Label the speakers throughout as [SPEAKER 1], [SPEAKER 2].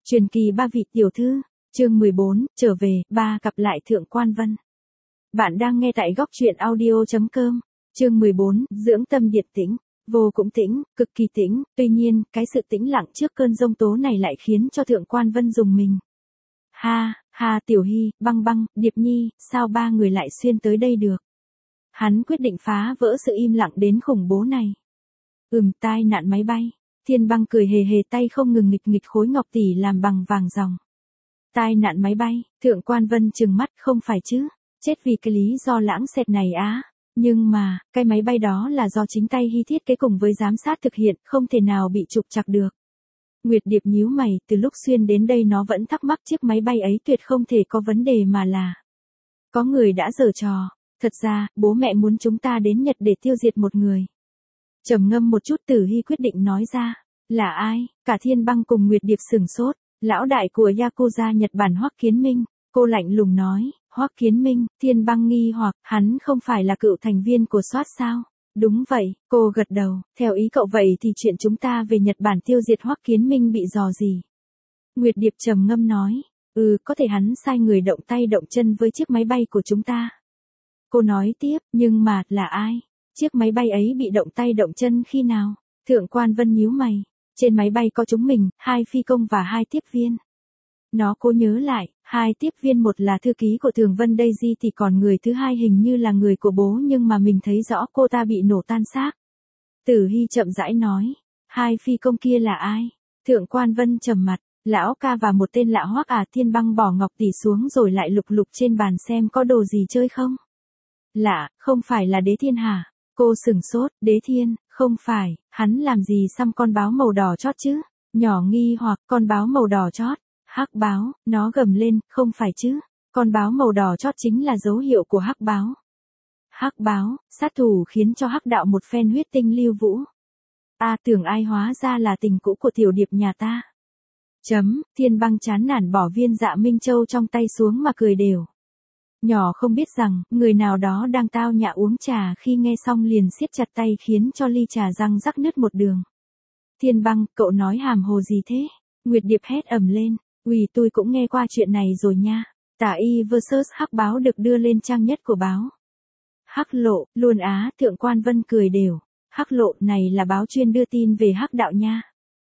[SPEAKER 1] Truyền kỳ ba vị tiểu thư, chương 14, trở về, ba gặp lại Thượng Quan Vân. Bạn đang nghe tại góc truyện audio.com, chương 14, dưỡng tâm điệp tĩnh, vô cũng tĩnh, cực kỳ tĩnh, tuy nhiên, cái sự tĩnh lặng trước cơn giông tố này lại khiến cho Thượng Quan Vân rùng mình. Ha, Tiểu Hy, Băng Băng, Điệp Nhi, sao ba người lại xuyên tới đây được? Hắn quyết định phá vỡ sự im lặng đến khủng bố này. Tai nạn máy bay. Thiên Băng cười hề hề, tay không ngừng nghịch khối ngọc tỷ làm bằng vàng ròng. Tai nạn máy bay, Thượng Quan Vân trừng mắt, không phải chứ, chết vì cái lý do lãng xẹt này á. Nhưng mà, cái máy bay đó là do chính tay Hy thiết kế cùng với giám sát thực hiện, không thể nào bị trục trặc được. Nguyệt Điệp nhíu mày, từ lúc xuyên đến đây nó vẫn thắc mắc chiếc máy bay ấy tuyệt không thể có vấn đề mà là có người đã giở trò. Thật ra, bố mẹ muốn chúng ta đến Nhật để tiêu diệt một người. Trầm ngâm một chút, Tử Hy quyết định nói ra. Là ai? Cả Thiên Băng cùng Nguyệt Điệp sửng sốt. Lão đại của Yakuza Nhật Bản Hoắc Kiến Minh. Cô lạnh lùng nói. Hoắc Kiến Minh. Thiên Băng nghi hoặc, hắn không phải là cựu thành viên của SWAT sao? Đúng vậy, cô gật đầu. Theo ý cậu vậy thì chuyện chúng ta về Nhật Bản tiêu diệt Hoắc Kiến Minh bị dò gì? Nguyệt Điệp trầm ngâm nói. Có thể hắn sai người động tay động chân với chiếc máy bay của chúng ta. Cô nói tiếp, nhưng mà, là ai? Chiếc máy bay ấy bị động tay động chân khi nào? Thượng Quan Vân nhíu mày. Trên máy bay có chúng mình, 2 phi công và 2 tiếp viên. Nó cố nhớ lại, 2 tiếp viên, một là thư ký của Thường Vân Daisy thì còn người thứ hai hình như là người của bố, nhưng mà mình thấy rõ cô ta bị nổ tan xác. Tử Hy chậm rãi nói, 2 phi công kia là ai? Thượng Quan Vân trầm mặt, lão ca và một tên lạ Hoắc à. Thiên Băng bỏ ngọc tỷ xuống rồi lại lục trên bàn xem có đồ gì chơi không. Lạ, không phải là Đế Thiên hả? Cô sửng sốt, Đế Thiên, không phải, hắn làm gì xăm con báo màu đỏ chót chứ? Nhỏ nghi hoặc, con báo màu đỏ chót. Hắc báo, nó gầm lên, không phải chứ? Con báo màu đỏ chót chính là dấu hiệu của hắc báo. Hắc báo, sát thủ khiến cho hắc đạo một phen huyết tinh lưu vũ. Tưởng ai hóa ra là tình cũ của tiểu điệp nhà ta. Thiên Băng chán nản bỏ viên Dạ Minh Châu trong tay xuống mà cười đều. Nhỏ không biết rằng, người nào đó đang tao nhã uống trà, khi nghe xong liền siết chặt tay khiến cho ly trà răng rắc nứt một đường. Thiên Băng, cậu nói hàm hồ gì thế? Nguyệt Điệp hét ầm lên. Tôi cũng nghe qua chuyện này rồi nha. Tả y vs Hắc báo được đưa lên trang nhất của báo. Hắc lộ, luôn á. Thượng Quan Vân cười đều. Hắc lộ này là báo chuyên đưa tin về hắc đạo nha.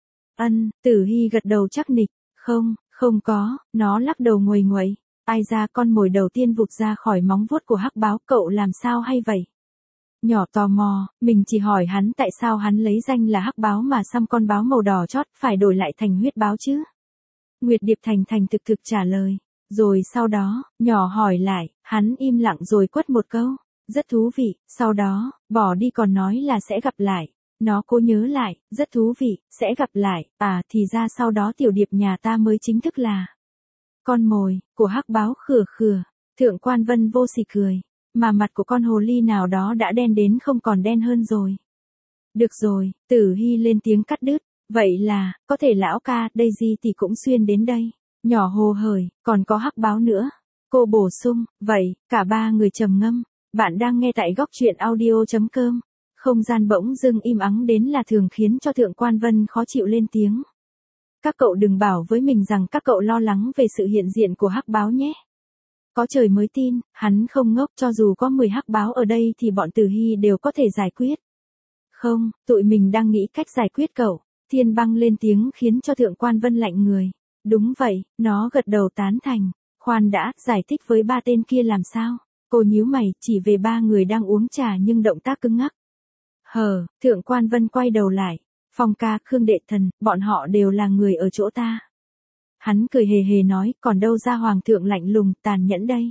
[SPEAKER 1] Tử Hy gật đầu chắc nịch. Không có, nó lắc đầu nguầy nguậy. Ai ra, con mồi đầu tiên vụt ra khỏi móng vuốt của hắc báo, cậu làm sao hay vậy? Nhỏ tò mò, mình chỉ hỏi hắn tại sao hắn lấy danh là hắc báo mà xăm con báo màu đỏ chót, phải đổi lại thành huyết báo chứ? Nguyệt Điệp thành thực trả lời. Rồi sau đó, nhỏ hỏi lại, hắn im lặng rồi quất một câu. Rất thú vị, sau đó, bỏ đi còn nói là sẽ gặp lại. Nó cố nhớ lại, rất thú vị, sẽ gặp lại. Thì ra sau đó tiểu điệp nhà ta mới chính thức là con mồi của hắc báo. Khừa. Thượng Quan Vân vô sỉ cười. Mà mặt của con hồ ly nào đó đã đen đến không còn đen hơn rồi. Được rồi, Tử Hy lên tiếng cắt đứt. Vậy là, có thể lão ca, Daisy thì cũng xuyên đến đây. Nhỏ hồ hởi, còn có hắc báo nữa. Cô bổ sung, vậy, cả ba người trầm ngâm. Bạn đang nghe tại góc truyện audio.com. Không gian bỗng dưng im ắng đến là thường khiến cho Thượng Quan Vân khó chịu lên tiếng. Các cậu đừng bảo với mình rằng các cậu lo lắng về sự hiện diện của hắc báo nhé. Có trời mới tin, hắn không ngốc, cho dù có 10 hắc báo ở đây thì bọn Tử Hy đều có thể giải quyết. Không, tụi mình đang nghĩ cách giải quyết cậu. Thiên Băng lên tiếng khiến cho Thượng Quan Vân lạnh người. Đúng vậy, nó gật đầu tán thành. Khoan đã, giải thích với ba tên kia làm sao? Cô nhíu mày, chỉ về ba người đang uống trà nhưng động tác cứng ngắc. Thượng Quan Vân quay đầu lại. Phong ca, Khương Đệ Thần, bọn họ đều là người ở chỗ ta. Hắn cười hề hề nói, còn đâu ra hoàng thượng lạnh lùng, tàn nhẫn đây.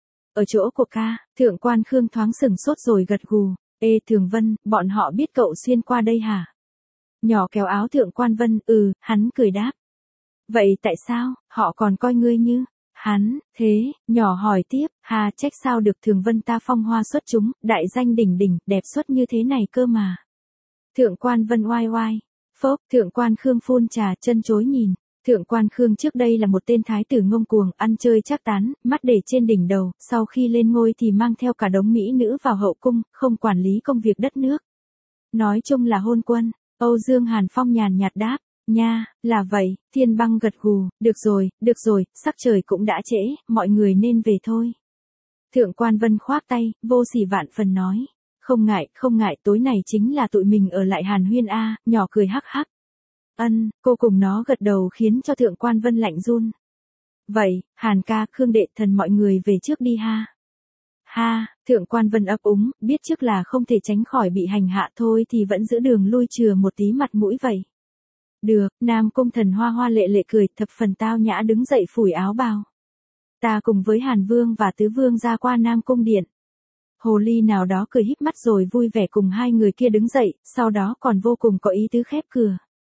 [SPEAKER 1] Ở chỗ của ca. Thượng Quan Khương thoáng sửng sốt rồi gật gù. Thường Vân, bọn họ biết cậu xuyên qua đây hả? Nhỏ kéo áo Thượng Quan Vân, hắn cười đáp. Vậy tại sao, họ còn coi ngươi như hắn? Thế, nhỏ hỏi tiếp, trách sao được, Thường Vân ta phong hoa xuất chúng, đại danh đỉnh đỉnh, đẹp xuất như thế này cơ mà. Thượng Quan Vân oai. Phốc, Thượng Quan Khương phun trà, chân chối nhìn. Thượng Quan Khương trước đây là một tên thái tử ngông cuồng, ăn chơi trác tán, mắt để trên đỉnh đầu, sau khi lên ngôi thì mang theo cả đống mỹ nữ vào hậu cung, không quản lý công việc đất nước. Nói chung là hôn quân. Âu Dương Hàn Phong nhàn nhạt đáp. Nha, là vậy, Thiên Băng gật gù, được rồi, sắc trời cũng đã trễ, mọi người nên về thôi. Thượng Quan Vân khoác tay, vô sỉ vạn phần nói. Không ngại, tối này chính là tụi mình ở lại Hàn Huyên a, nhỏ cười hắc hắc. Cô cùng nó gật đầu khiến cho Thượng Quan Vân lạnh run. Vậy, Hàn ca, Khương đệ thần mọi người về trước đi ha. Ha, Thượng Quan Vân ấp úng, biết trước là không thể tránh khỏi bị hành hạ thôi thì vẫn giữ đường lui chừa một tí mặt mũi vậy. Được, Nam Cung Thần hoa hoa lệ lệ cười, thập phần tao nhã đứng dậy phủi áo bào. Ta cùng với Hàn Vương và Tứ Vương ra qua Nam Cung Điện. Hồ ly nào đó cười híp mắt rồi vui vẻ cùng hai người kia đứng dậy, sau đó còn vô cùng có ý tứ khép cửa.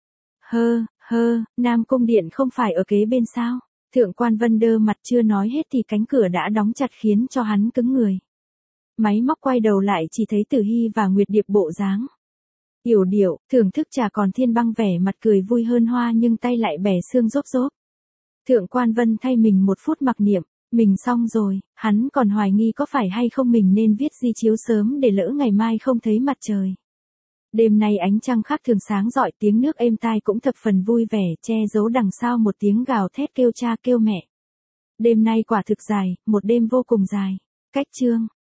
[SPEAKER 1] Nam Cung Điện không phải ở kế bên sao? Thượng Quan Vân đơ mặt chưa nói hết thì cánh cửa đã đóng chặt khiến cho hắn cứng người. Máy móc quay đầu lại chỉ thấy Tử Hy và Nguyệt Điệp bộ dáng yểu điệu, thưởng thức trà, còn Thiên Băng vẻ mặt cười vui hơn hoa nhưng tay lại bẻ xương rốp rốp. Thượng Quan Vân thay mình một phút mặc niệm, mình xong rồi, hắn còn hoài nghi có phải hay không mình nên viết di chiếu sớm để lỡ ngày mai không thấy mặt trời. Đêm nay ánh trăng khác thường sáng rọi, tiếng nước êm tai cũng thập phần vui vẻ, che giấu đằng sau một tiếng gào thét kêu cha kêu mẹ. Đêm nay quả thực dài, một đêm vô cùng dài. Cách chương